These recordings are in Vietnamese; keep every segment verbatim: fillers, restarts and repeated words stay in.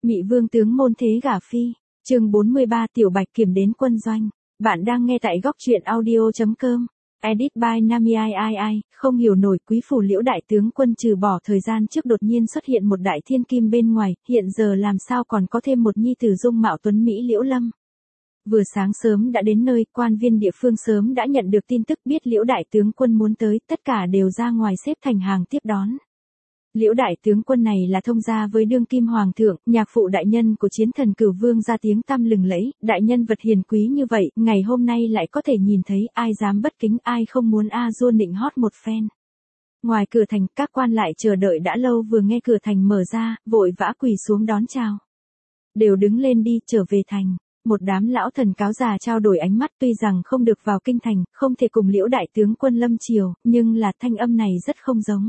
Mị vương tướng môn thế gả phi, chương bốn mươi ba Tiểu Bạch Kiểm đến quân doanh. Bạn đang nghe tại góc truyện audio.com. Edit by Nami ai ai ai, không hiểu nổi quý phủ Liễu đại tướng quân trừ bỏ thời gian trước đột nhiên xuất hiện một đại thiên kim bên ngoài, hiện giờ làm sao còn có thêm một nhi tử dung mạo tuấn Mỹ Liễu Lâm. Vừa sáng sớm đã đến nơi, quan viên địa phương sớm đã nhận được tin tức biết Liễu đại tướng quân muốn tới, tất cả đều ra ngoài xếp thành hàng tiếp đón. Liễu đại tướng quân này là thông gia với đương kim hoàng thượng, nhạc phụ đại nhân của chiến thần Cửu Vương ra tiếng tăm lừng lẫy, đại nhân vật hiền quý như vậy, ngày hôm nay lại có thể nhìn thấy, ai dám bất kính, ai không muốn a dua nịnh hót một phen. Ngoài cửa thành, các quan lại chờ đợi đã lâu vừa nghe cửa thành mở ra, vội vã quỳ xuống đón chào. Đều đứng lên đi, trở về thành. Một đám lão thần cáo già trao đổi ánh mắt, tuy rằng không được vào kinh thành, không thể cùng Liễu đại tướng quân lâm triều, nhưng là thanh âm này rất không giống.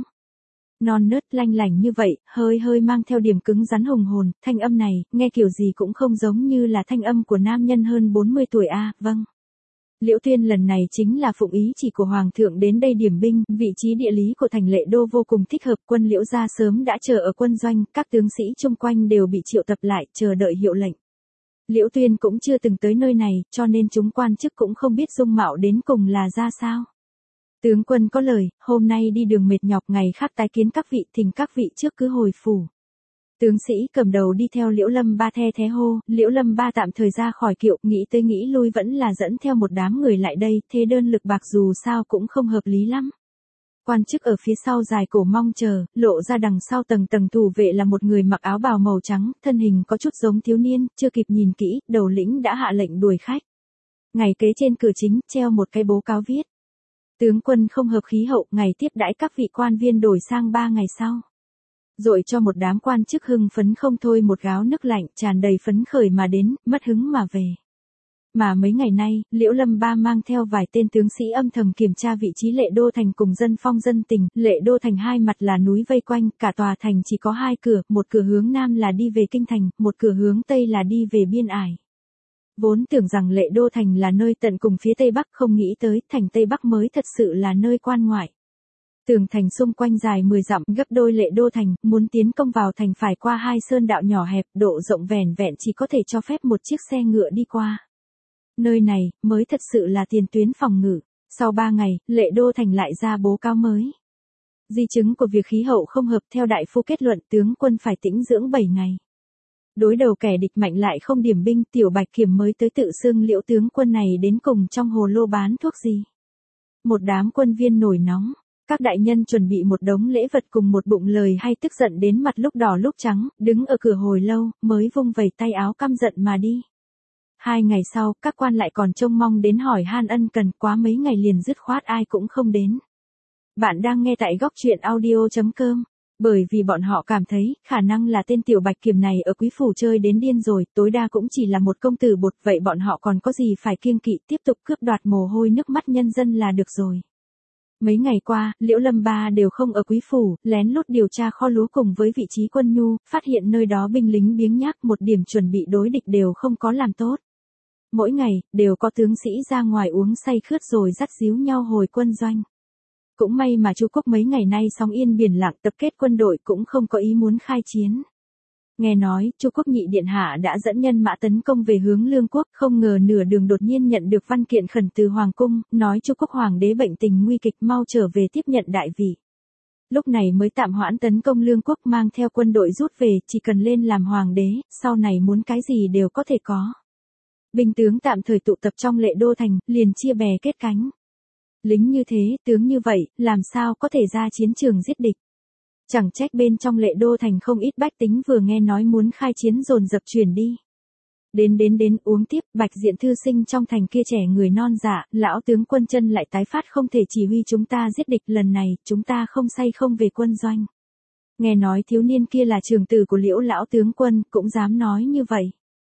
Non nớt lanh lảnh như vậy, hơi hơi mang theo điểm cứng rắn hùng hồn, thanh âm này, nghe kiểu gì cũng không giống như là thanh âm của nam nhân hơn bốn mươi tuổi a, à, vâng. Liễu Tuyên lần này chính là phụng ý chỉ của Hoàng thượng đến đây điểm binh, vị trí địa lý của thành Lệ Đô vô cùng thích hợp, quân Liễu gia sớm đã chờ ở quân doanh, các tướng sĩ chung quanh đều bị triệu tập lại, chờ đợi hiệu lệnh. Liễu Tuyên cũng chưa từng tới nơi này, cho nên chúng quan chức cũng không biết dung mạo đến cùng là ra sao. Tướng quân có lời, hôm nay đi đường mệt nhọc, ngày khác tái kiến các vị, thỉnh các vị trước cứ hồi phủ. Tướng sĩ cầm đầu đi theo Liễu Lâm Ba the thế hô, Liễu Lâm Ba tạm thời ra khỏi kiệu, nghĩ tới nghĩ lui vẫn là dẫn theo một đám người lại đây, thế đơn lực bạc dù sao cũng không hợp lý lắm. Quan chức ở phía sau dài cổ mong chờ, lộ ra đằng sau tầng tầng thủ vệ là một người mặc áo bào màu trắng, thân hình có chút giống thiếu niên, chưa kịp nhìn kỹ, đầu lĩnh đã hạ lệnh đuổi khách. Ngày kế trên cửa chính, treo một cái bố cáo viết. Tướng quân không hợp khí hậu, ngày tiếp đãi các vị quan viên đổi sang ba ngày sau. Rồi cho một đám quan chức hưng phấn không thôi một gáo nước lạnh, tràn đầy phấn khởi mà đến, mất hứng mà về. Mà mấy ngày nay, Liễu Lâm Ba mang theo vài tên tướng sĩ âm thầm kiểm tra vị trí Lệ Đô thành cùng dân phong dân tình, Lệ Đô thành hai mặt là núi vây quanh, cả tòa thành chỉ có hai cửa, một cửa hướng nam là đi về kinh thành, một cửa hướng tây là đi về biên ải. Vốn tưởng rằng Lệ Đô thành là nơi tận cùng phía tây bắc, không nghĩ tới thành tây bắc mới thật sự là nơi quan ngoại. Tường thành xung quanh dài mười dặm, gấp đôi Lệ Đô thành, muốn tiến công vào thành phải qua hai sơn đạo nhỏ hẹp, độ rộng vẻn vẹn chỉ có thể cho phép một chiếc xe ngựa đi qua. Nơi này mới thật sự là tiền tuyến phòng ngự. Sau ba ngày, Lệ Đô thành lại ra bố cáo mới. Di chứng của việc khí hậu không hợp, theo đại phu kết luận tướng quân phải tĩnh dưỡng bảy ngày. Đối đầu kẻ địch mạnh lại không điểm binh, Tiểu Bạch Kiểm mới tới tự xưng Liễu tướng quân này đến cùng trong hồ lô bán thuốc gì. Một đám quân viên nổi nóng, các đại nhân chuẩn bị một đống lễ vật cùng một bụng lời hay, tức giận đến mặt lúc đỏ lúc trắng, đứng ở cửa hồi lâu, mới vung vẩy tay áo căm giận mà đi. Hai ngày sau, các quan lại còn trông mong đến hỏi han ân cần, quá mấy ngày liền dứt khoát ai cũng không đến. Bạn đang nghe tại góc truyện audio.com. Bởi vì bọn họ cảm thấy, khả năng là tên Tiểu Bạch Kiểm này ở quý phủ chơi đến điên rồi, tối đa cũng chỉ là một công tử bột, vậy bọn họ còn có gì phải kiêng kỵ, tiếp tục cướp đoạt mồ hôi nước mắt nhân dân là được rồi. Mấy ngày qua, Liễu Lâm Ba đều không ở quý phủ, lén lút điều tra kho lúa cùng với vị trí quân nhu, phát hiện nơi đó binh lính biếng nhác, một điểm chuẩn bị đối địch đều không có làm tốt. Mỗi ngày, đều có tướng sĩ ra ngoài uống say khướt rồi dắt díu nhau hồi quân doanh. Cũng may mà Chu Quốc mấy ngày nay sóng yên biển lặng, tập kết quân đội cũng không có ý muốn khai chiến. Nghe nói, Chu Quốc nhị điện hạ đã dẫn nhân mã tấn công về hướng Lương Quốc, không ngờ nửa đường đột nhiên nhận được văn kiện khẩn từ Hoàng cung, nói Chu Quốc hoàng đế bệnh tình nguy kịch, mau trở về tiếp nhận đại vị. Lúc này mới tạm hoãn tấn công Lương Quốc, mang theo quân đội rút về, chỉ cần lên làm hoàng đế, sau này muốn cái gì đều có thể có. Binh tướng tạm thời tụ tập trong Lệ Đô thành, liền chia bè kết cánh. Lính như thế, tướng như vậy, làm sao có thể ra chiến trường giết địch. Chẳng trách bên trong Lệ Đô thành không ít bách tính vừa nghe nói muốn khai chiến dồn dập chuyển đi. Đến đến đến uống tiếp, Bạch Diện thư sinh trong thành kia trẻ người non dạ, lão tướng quân chân lại tái phát, không thể chỉ huy chúng ta giết địch, lần này, chúng ta không say không về quân doanh. Nghe nói thiếu niên kia là trưởng tử của Liễu lão tướng quân, cũng dám nói như vậy.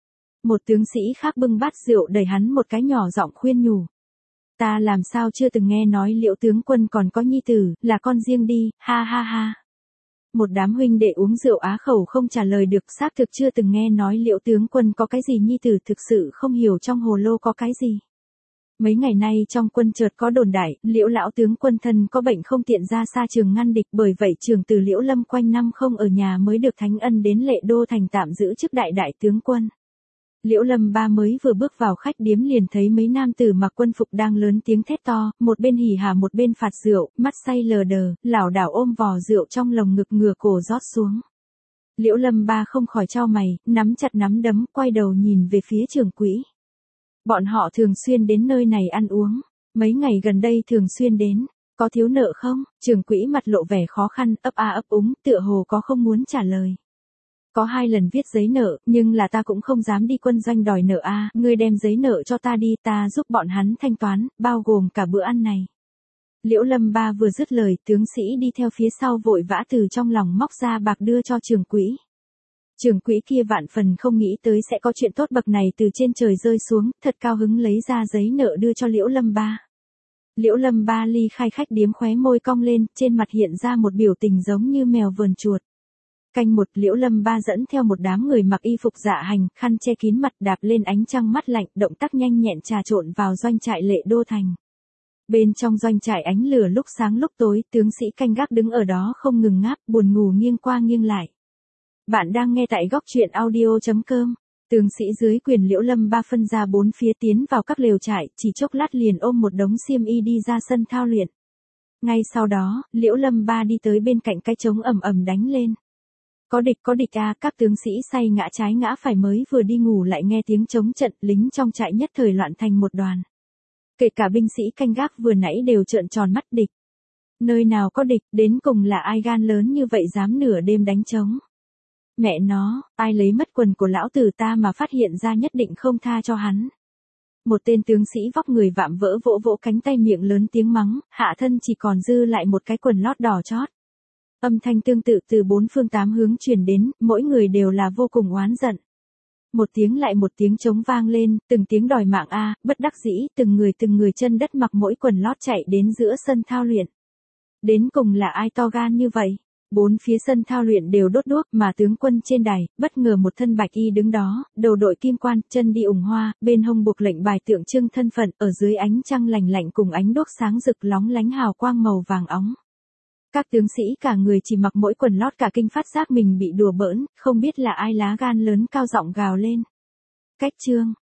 Một tướng sĩ khác bưng bát rượu đẩy hắn một cái, nhỏ giọng khuyên nhủ. Ta làm sao chưa từng nghe nói Liễu tướng quân còn có nhi tử, là con riêng đi, ha ha ha. Một đám huynh đệ uống rượu á khẩu không trả lời được, xác thực chưa từng nghe nói Liễu tướng quân có cái gì nhi tử, thực sự không hiểu trong hồ lô có cái gì. Mấy ngày nay trong quân chợt có đồn đại, Liễu lão tướng quân thân có bệnh không tiện ra xa trường ngăn địch, bởi vậy trường từ Liễu Lâm quanh năm không ở nhà mới được Thánh Ân đến Lệ Đô thành tạm giữ chức đại đại tướng quân. Liễu Lâm ba mới vừa bước vào khách điếm liền thấy mấy nam tử mặc quân phục đang lớn tiếng thét to, một bên hỉ hả một bên phạt rượu, mắt say lờ đờ, lảo đảo ôm vò rượu trong lồng ngực ngửa cổ rót xuống. Liễu Lâm ba không khỏi chau mày, nắm chặt nắm đấm, quay đầu nhìn về phía Trường Quỹ. Bọn họ thường xuyên đến nơi này ăn uống, mấy ngày gần đây thường xuyên đến, có thiếu nợ không? Trường Quỹ mặt lộ vẻ khó khăn, ấp a ấp úng, tựa hồ có không muốn trả lời. Có hai lần viết giấy nợ, nhưng là ta cũng không dám đi quân doanh đòi nợ a, à, ngươi đem giấy nợ cho ta đi, ta giúp bọn hắn thanh toán, bao gồm cả bữa ăn này. Liễu Lâm ba vừa dứt lời, tướng sĩ đi theo phía sau vội vã từ trong lòng móc ra bạc đưa cho Trường Quỹ. Trường Quỹ kia vạn phần không nghĩ tới sẽ có chuyện tốt bậc này từ trên trời rơi xuống, thật cao hứng lấy ra giấy nợ đưa cho Liễu Lâm ba. Liễu Lâm ba ly khai khách điếm khóe môi cong lên, trên mặt hiện ra một biểu tình giống như mèo vờn chuột. Canh một, Liễu Lâm ba dẫn theo một đám người mặc y phục dạ hành, khăn che kín mặt, đạp lên ánh trăng mát lạnh, động tác nhanh nhẹn trà trộn vào doanh trại Lệ Đô thành. Bên trong doanh trại ánh lửa lúc sáng lúc tối, tướng sĩ canh gác đứng ở đó không ngừng ngáp, buồn ngủ nghiêng qua nghiêng lại. Bạn đang nghe tại góc truyện audio chấm com. Tướng sĩ dưới quyền Liễu Lâm ba phân ra bốn phía tiến vào các lều trại, chỉ chốc lát liền ôm một đống xiêm y đi ra sân thao luyện. Ngay sau đó, Liễu Lâm ba đi tới bên cạnh cái trống ầm ầm đánh lên. Có địch có địch à, các tướng sĩ say ngã trái ngã phải mới vừa đi ngủ lại nghe tiếng trống trận, lính trong trại nhất thời loạn thành một đoàn. Kể cả binh sĩ canh gác vừa nãy đều trợn tròn mắt địch. Nơi nào có địch, đến cùng là ai gan lớn như vậy dám nửa đêm đánh trống. Mẹ nó, ai lấy mất quần của lão tử ta mà phát hiện ra nhất định không tha cho hắn. Một tên tướng sĩ vóc người vạm vỡ vỗ vỗ cánh tay miệng lớn tiếng mắng, hạ thân chỉ còn dư lại một cái quần lót đỏ chót. Âm thanh tương tự từ bốn phương tám hướng truyền đến, mỗi người đều là vô cùng oán giận. Một tiếng lại một tiếng trống vang lên, từng tiếng đòi mạng a, bất đắc dĩ, từng người từng người chân đất mặc mỗi quần lót chạy đến giữa sân thao luyện. Đến cùng là ai to gan như vậy? Bốn phía sân thao luyện đều đốt đuốc, mà tướng quân trên đài, bất ngờ một thân bạch y đứng đó, đầu đội kim quan, chân đi ủng hoa, bên hông buộc lệnh bài tượng trưng thân phận, ở dưới ánh trăng lành lạnh cùng ánh đuốc sáng rực lóng lánh hào quang màu vàng óng. Các tướng sĩ cả người chỉ mặc mỗi quần lót cả kinh phát giác mình bị đùa bỡn, không biết là ai lá gan lớn cao giọng gào lên. Cách chương,